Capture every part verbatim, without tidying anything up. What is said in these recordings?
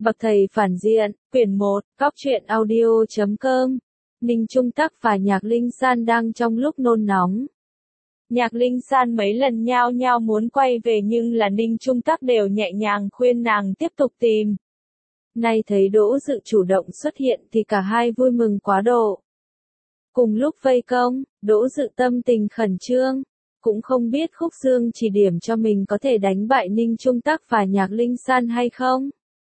Bậc thầy phản diện, quyển một, góc truyện audio chấm com. Ninh Trung Tắc và Nhạc Linh San đang trong lúc nôn nóng. Nhạc Linh San mấy lần nhao nhao muốn quay về nhưng là Ninh Trung Tắc đều nhẹ nhàng khuyên nàng tiếp tục tìm. Nay thấy Đỗ Dự chủ động xuất hiện thì cả hai vui mừng quá độ. Cùng lúc vây công, Đỗ Dự tâm tình khẩn trương, cũng không biết Khúc Dương chỉ điểm cho mình có thể đánh bại Ninh Trung Tắc và Nhạc Linh San hay không.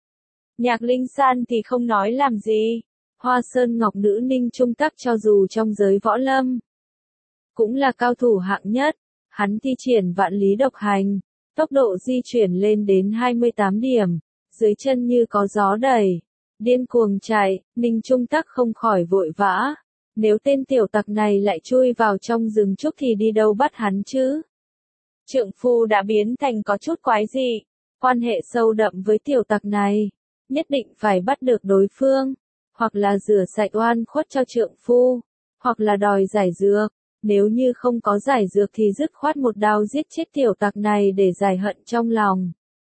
Nhạc Linh San thì không nói làm gì. Hoa Sơn Ngọc Nữ Ninh Trung Tắc cho dù trong giới võ lâm cũng là cao thủ hạng nhất, hắn thi triển vạn lý độc hành, tốc độ di chuyển lên đến hai mươi tám điểm, dưới chân như có gió đẩy, điên cuồng chạy. Ninh Trung Tắc không khỏi vội vã, nếu tên tiểu tặc này lại chui vào trong rừng trúc thì đi đâu bắt hắn chứ? Trượng phu đã biến thành có chút quái dị, quan hệ sâu đậm với tiểu tặc này, nhất định phải bắt được đối phương, hoặc là rửa sạch oan khuất cho trượng phu, hoặc là đòi giải dược, nếu như không có giải dược thì dứt khoát một đao giết chết tiểu tặc này để giải hận trong lòng.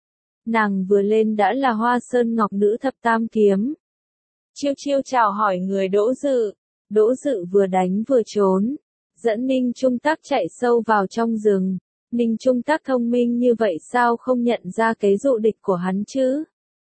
Nàng vừa lên đã là Hoa Sơn Ngọc Nữ thập tam kiếm. Chiêu chiêu chào hỏi người Đỗ Dự, Đỗ Dự vừa đánh vừa trốn, dẫn Ninh Trung Tắc chạy sâu vào trong rừng. Ninh Trung Tắc thông minh như vậy sao không nhận ra kế dụ địch của hắn chứ?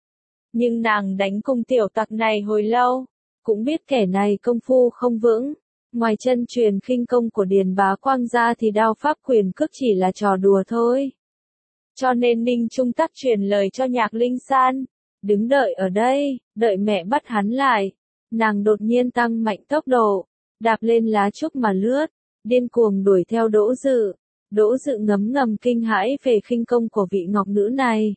Nhưng nàng đánh cùng tiểu tặc này hồi lâu, cũng biết kẻ này công phu không vững, ngoài chân truyền khinh công của Điền Bá Quang ra thì đao pháp quyền cước chỉ là trò đùa thôi. Cho nên Ninh Trung Tắc truyền lời cho Nhạc Linh San, đứng đợi ở đây, đợi mẹ bắt hắn lại. Nàng đột nhiên tăng mạnh tốc độ, đạp lên lá trúc mà lướt, điên cuồng đuổi theo Đỗ Dự. Đỗ Dự ngấm ngầm kinh hãi về khinh công của vị ngọc nữ này,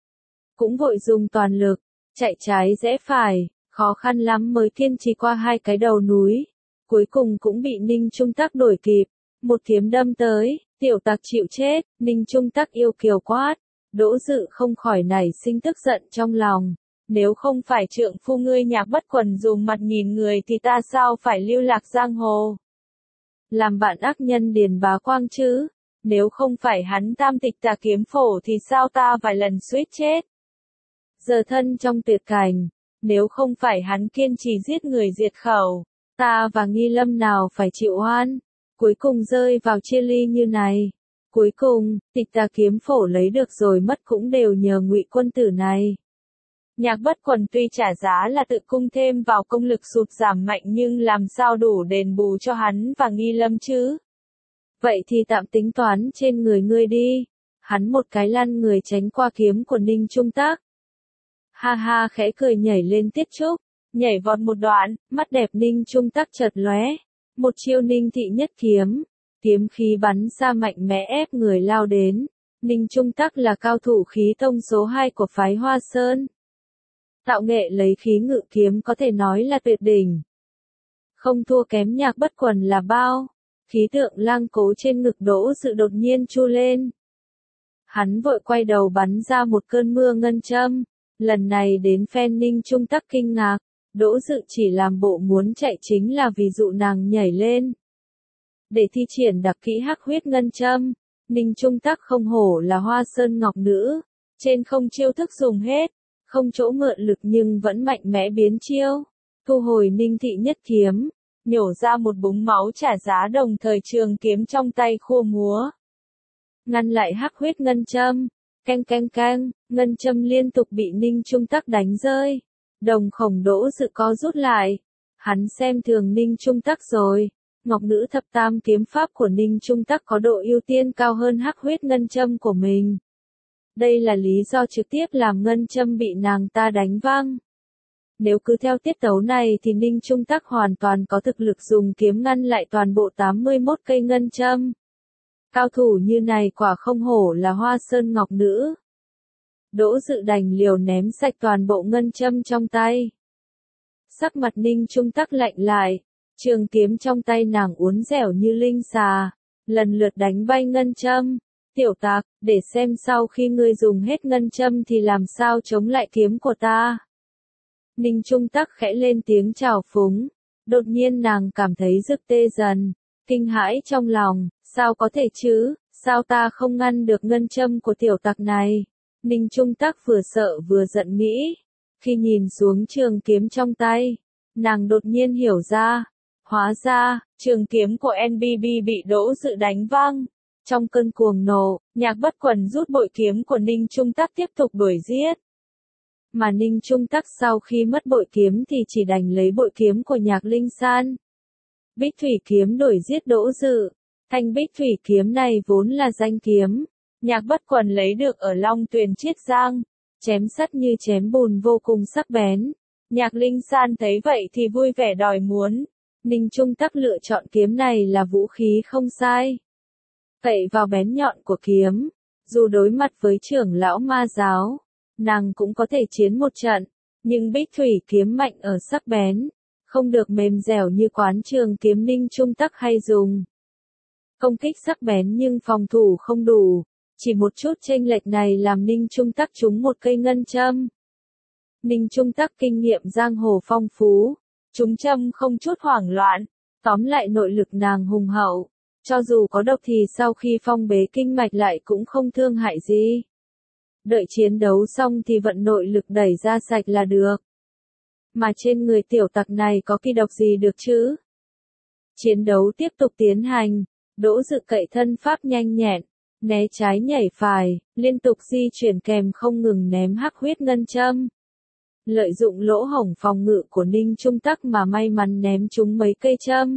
cũng vội dùng toàn lực, chạy trái rẽ phải, khó khăn lắm mới kiên trì qua hai cái đầu núi, cuối cùng cũng bị Ninh Trung Tắc đuổi kịp, một kiếm đâm tới, tiểu tặc chịu chết. Ninh Trung Tắc yêu kiều quát, Đỗ Dự không khỏi nảy sinh tức giận trong lòng, nếu không phải trượng phu ngươi Nhạc Bất Quần dùng mặt nhìn người thì ta sao phải lưu lạc giang hồ, làm bạn ác nhân Điền Bá Quang chứ? Nếu không phải hắn tam tịch tà kiếm phổ thì sao ta vài lần suýt chết? Giờ thân trong tuyệt cảnh, nếu không phải hắn kiên trì giết người diệt khẩu, ta và Nghi Lâm nào phải chịu oan, cuối cùng rơi vào chia ly như này. Cuối cùng, tịch tà kiếm phổ lấy được rồi mất cũng đều nhờ Ngụy quân tử này. Nhạc Bất Quần tuy trả giá là tự cung thêm vào công lực sụt giảm mạnh nhưng làm sao đủ đền bù cho hắn và Nghi Lâm chứ? Vậy thì tạm tính toán trên người ngươi đi. Hắn một cái lăn người tránh qua kiếm của Ninh Trung Tắc. Ha ha khẽ cười nhảy lên tiết trúc, nhảy vọt một đoạn, mắt đẹp Ninh Trung Tắc chợt lóe, một chiêu Ninh thị nhất kiếm, kiếm khí bắn ra mạnh mẽ ép người lao đến. Ninh Trung Tắc là cao thủ khí tông số hai của phái Hoa Sơn. Tạo nghệ lấy khí ngự kiếm có thể nói là tuyệt đỉnh, không thua kém Nhạc Bất Quần là bao. Khí tượng lang cố trên ngực Đỗ Dự đột nhiên chu lên. Hắn vội quay đầu bắn ra một cơn mưa ngân châm. Lần này đến phen Ninh Trung Tắc kinh ngạc. Đỗ Dự chỉ làm bộ muốn chạy chính là vì dụ nàng nhảy lên để thi triển đặc kỹ hắc huyết ngân châm. Ninh Trung Tắc không hổ là Hoa Sơn Ngọc Nữ, trên không chiêu thức dùng hết, không chỗ mượn lực nhưng vẫn mạnh mẽ biến chiêu. Thu hồi Ninh thị nhất kiếm, nhổ ra một búng máu trả giá, đồng thời trường kiếm trong tay khua múa, ngăn lại hắc huyết ngân châm. Canh canh canh, ngân châm liên tục bị Ninh Trung Tắc đánh rơi. Đồng khổng Đỗ Dự co rút lại, hắn xem thường Ninh Trung Tắc rồi. Ngọc Nữ thập tam kiếm pháp của Ninh Trung Tắc có độ ưu tiên cao hơn hắc huyết ngân châm của mình. Đây là lý do trực tiếp làm ngân châm bị nàng ta đánh văng. Nếu cứ theo tiết tấu này thì Ninh Trung Tắc hoàn toàn có thực lực dùng kiếm ngăn lại toàn bộ tám mươi mốt cây ngân châm. Cao thủ như này quả không hổ là Hoa Sơn Ngọc Nữ. Đỗ Dự đành liều ném sạch toàn bộ ngân châm trong tay. Sắc mặt Ninh Trung Tắc lạnh lại, trường kiếm trong tay nàng uốn dẻo như linh xà, lần lượt đánh bay ngân châm. Tiểu tặc, để xem sau khi ngươi dùng hết ngân châm thì làm sao chống lại kiếm của ta. Ninh Trung Tắc khẽ lên tiếng chào phúng, đột nhiên nàng cảm thấy rực tê dần, kinh hãi trong lòng, sao có thể chứ, sao ta không ngăn được ngân châm của tiểu tặc này. Ninh Trung Tắc vừa sợ vừa giận nghĩ, Khi nhìn xuống trường kiếm trong tay, nàng đột nhiên hiểu ra. Hóa ra, trường kiếm của en bê bê bị Đỗ Dự đánh văng. Trong cơn cuồng nộ, Nhạc Bất Quần rút bội kiếm của Ninh Trung Tắc tiếp tục đuổi giết. Mà Ninh Trung Tắc sau khi mất bội kiếm thì chỉ đành lấy bội kiếm của Nhạc Linh San. Bích Thủy kiếm đuổi giết Đỗ Dự. Thanh Bích Thủy kiếm này vốn là danh kiếm. Nhạc Bất Quần lấy được ở Long Tuyền Chiết Giang. Chém sắt như chém bùn vô cùng sắc bén. Nhạc Linh San thấy vậy thì vui vẻ đòi muốn. Ninh Trung Tắc lựa chọn kiếm này là vũ khí không sai. Cậy vào bén nhọn của kiếm, dù đối mặt với trưởng lão ma giáo, nàng cũng có thể chiến một trận, nhưng Bích Thủy kiếm mạnh ở sắc bén, không được mềm dẻo như quán trường kiếm Ninh Trung Tắc hay dùng. Công kích sắc bén nhưng phòng thủ không đủ, chỉ một chút chênh lệch này làm Ninh Trung Tắc trúng một cây ngân châm. Ninh Trung Tắc kinh nghiệm giang hồ phong phú, trúng châm không chút hoảng loạn, tóm lại nội lực nàng hùng hậu. Cho dù có độc thì sau khi phong bế kinh mạch lại cũng không thương hại gì. Đợi chiến đấu xong thì vận nội lực đẩy ra sạch là được. Mà trên người tiểu tặc này có kỳ độc gì được chứ? Chiến đấu tiếp tục tiến hành, Đỗ Dự cậy thân pháp nhanh nhẹn, né trái nhảy phải, liên tục di chuyển kèm không ngừng ném hắc huyết ngân châm. Lợi dụng lỗ hổng phòng ngự của Ninh Trung Tắc mà may mắn ném trúng mấy cây châm.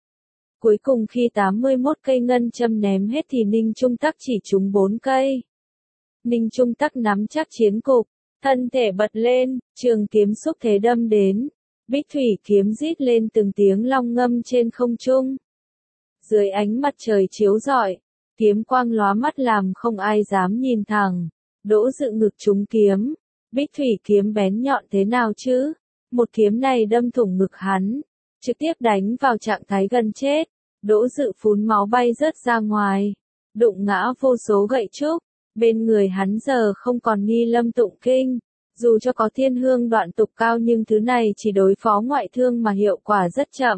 Cuối cùng khi tám mươi mốt cây ngân châm ném hết thì Ninh Trung Tắc chỉ trúng bốn cây. Ninh Trung Tắc nắm chắc chiến cục, thân thể bật lên, trường kiếm xúc thế đâm đến. Bích Thủy kiếm rít lên từng tiếng long ngâm trên không trung. Dưới ánh mặt trời chiếu rọi, kiếm quang lóa mắt làm không ai dám nhìn thẳng. Đỗ Dự ngực trúng kiếm. Bích Thủy kiếm bén nhọn thế nào chứ? Một kiếm này đâm thủng ngực hắn, trực tiếp đánh vào trạng thái gần chết. Đỗ Dự phun máu bay rớt ra ngoài, đụng ngã vô số gậy trúc. Bên người hắn giờ không còn nghi lâm tụng kinh, dù cho có thiên hương đoạn tục cao nhưng thứ này chỉ đối phó ngoại thương mà hiệu quả rất chậm.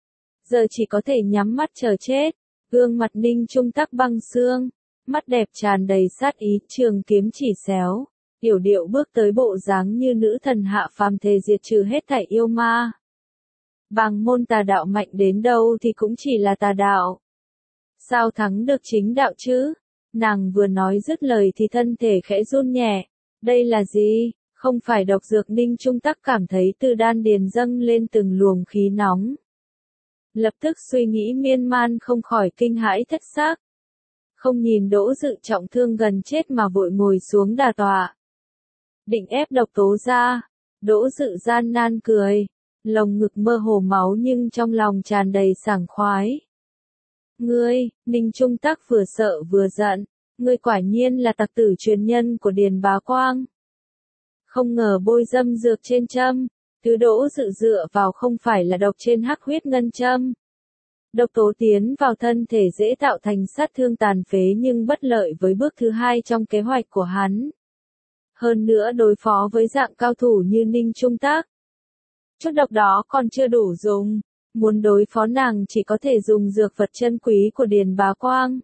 Giờ chỉ có thể nhắm mắt chờ chết. Gương mặt Ninh Trung Tắc băng xương, mắt đẹp tràn đầy sát ý, trường kiếm chỉ xéo, yểu điệu bước tới bộ dáng như nữ thần hạ phàm thề diệt trừ hết thảy yêu ma. Bàng môn tà đạo mạnh đến đâu thì cũng chỉ là tà đạo. Sao thắng được chính đạo chứ? Nàng vừa nói dứt lời thì thân thể khẽ run nhẹ. Đây là gì? Không phải độc dược. Ninh Trung Tắc cảm thấy từ đan điền dâng lên từng luồng khí nóng. Lập tức suy nghĩ miên man không khỏi kinh hãi thất xác. Không nhìn Đỗ Dự trọng thương gần chết mà vội ngồi xuống đà tọa. Định ép độc tố ra. Đỗ Dự gian nan cười. Lồng ngực mơ hồ máu nhưng trong lòng tràn đầy sảng khoái. Ngươi, Ninh Trung Tắc vừa sợ vừa giận. Ngươi quả nhiên là tặc tử truyền nhân của Điền Bá Quang. Không ngờ bôi dâm dược trên châm. Thứ Đỗ Dự dựa vào không phải là độc trên hắc huyết ngân châm. Độc tố tiến vào thân thể dễ tạo thành sát thương tàn phế nhưng bất lợi với bước thứ hai trong kế hoạch của hắn. Hơn nữa đối phó với dạng cao thủ như Ninh Trung Tắc. Chút độc đó còn chưa đủ dùng, muốn đối phó nàng chỉ có thể dùng dược vật chân quý của Điền Bá Quang.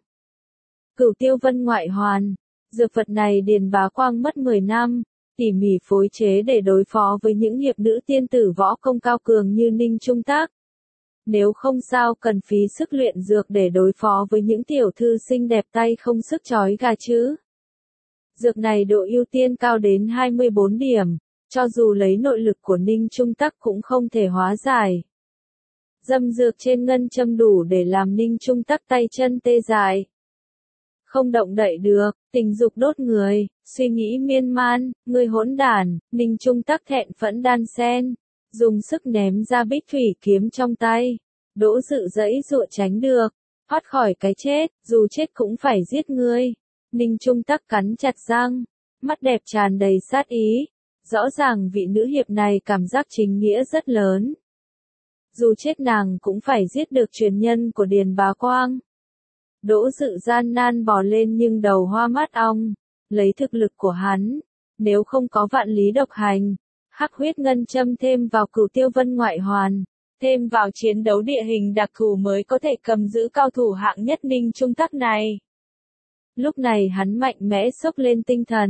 Cửu Tiêu Vân Ngoại Hoàn, dược vật này Điền Bá Quang mất mười năm, tỉ mỉ phối chế để đối phó với những hiệp nữ tiên tử võ công cao cường như Ninh Trung Tắc. Nếu không sao cần phí sức luyện dược để đối phó với những tiểu thư xinh đẹp tay không sức chói gà chứ. Dược này độ ưu tiên cao đến hai mươi bốn điểm. Cho dù lấy nội lực của Ninh Trung Tắc cũng không thể hóa giải. Dâm dược trên ngân châm đủ để làm Ninh Trung Tắc tay chân tê dại. Không động đậy được, tình dục đốt người, suy nghĩ miên man, người hỗn đản. Ninh Trung Tắc thẹn phẫn đan sen, dùng sức ném ra Bích Thủy kiếm trong tay. Đỗ Dự giãy giụa tránh được, thoát khỏi cái chết, dù chết cũng phải giết ngươi. Ninh Trung Tắc cắn chặt răng, mắt đẹp tràn đầy sát ý. Rõ ràng vị nữ hiệp này cảm giác chính nghĩa rất lớn. Dù chết nàng cũng phải giết được truyền nhân của Điền Bá Quang. Đỗ Dự gian nan bò lên nhưng đầu hoa mắt ong. Lấy thực lực của hắn, nếu không có vạn lý độc hành, hắc huyết ngân châm thêm vào Cửu Tiêu Vân Ngoại Hoàn, thêm vào chiến đấu địa hình đặc thù mới có thể cầm giữ cao thủ hạng nhất Ninh Trung Tắc này. Lúc này hắn mạnh mẽ xốc lên tinh thần.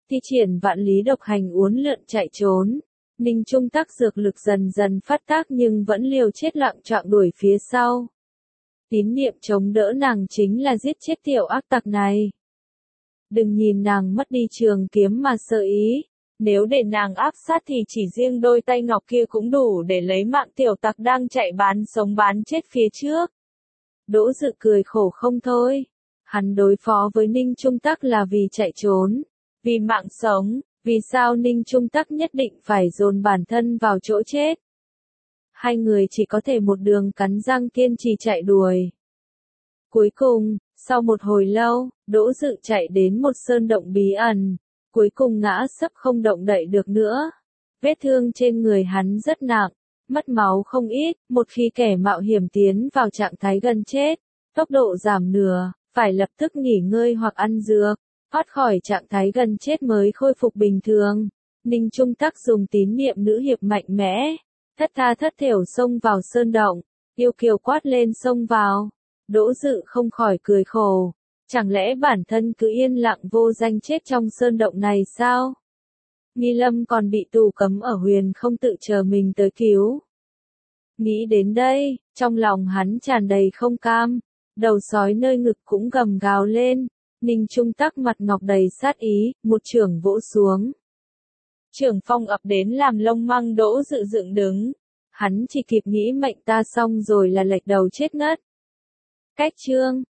thi triển vạn lý độc hành uốn lượn chạy trốn. Ninh Trung Tắc dược lực dần dần phát tác nhưng vẫn liều chết lặng choạng đuổi phía sau. Tín niệm chống đỡ nàng chính là giết chết tiểu ác tặc này. Đừng nhìn nàng mất đi trường kiếm mà sợ ý. Nếu để nàng áp sát thì chỉ riêng đôi tay ngọc kia cũng đủ để lấy mạng tiểu tặc đang chạy bán sống bán chết phía trước. Đỗ Dự cười khổ không thôi. Hắn đối phó với Ninh Trung Tắc là vì chạy trốn, vì mạng sống, vì sao Ninh Trung Tắc nhất định phải dồn bản thân vào chỗ chết. Hai người chỉ có thể một đường cắn răng kiên trì chạy đuổi. Cuối cùng, sau một hồi lâu, Đỗ Dự chạy đến một sơn động bí ẩn, cuối cùng ngã sấp không động đậy được nữa. Vết thương trên người hắn rất nặng, mất máu không ít, một khi kẻ mạo hiểm tiến vào trạng thái gần chết, tốc độ giảm nửa, phải lập tức nghỉ ngơi hoặc ăn dược, thoát khỏi trạng thái gần chết mới khôi phục bình thường. Ninh Trung Tắc dùng tín niệm nữ hiệp mạnh mẽ, thất tha thất thểu xông vào sơn động, yêu kiều quát lên xông vào. Đỗ Dự không khỏi cười khổ, chẳng lẽ bản thân cứ yên lặng vô danh chết trong sơn động này sao? Nghi Lâm còn bị tù cấm ở Huyền không tự chờ mình tới cứu. Nghĩ đến đây, trong lòng hắn tràn đầy không cam, đầu sói nơi ngực cũng gầm gào lên. Ninh Trung Tắc mặt ngọc đầy sát ý, một chưởng vỗ xuống. Chưởng phong ập đến làm lông măng Đỗ Dự dựng đứng. Hắn chỉ kịp nghĩ mệnh ta xong rồi là lệch đầu chết ngất. Cách chương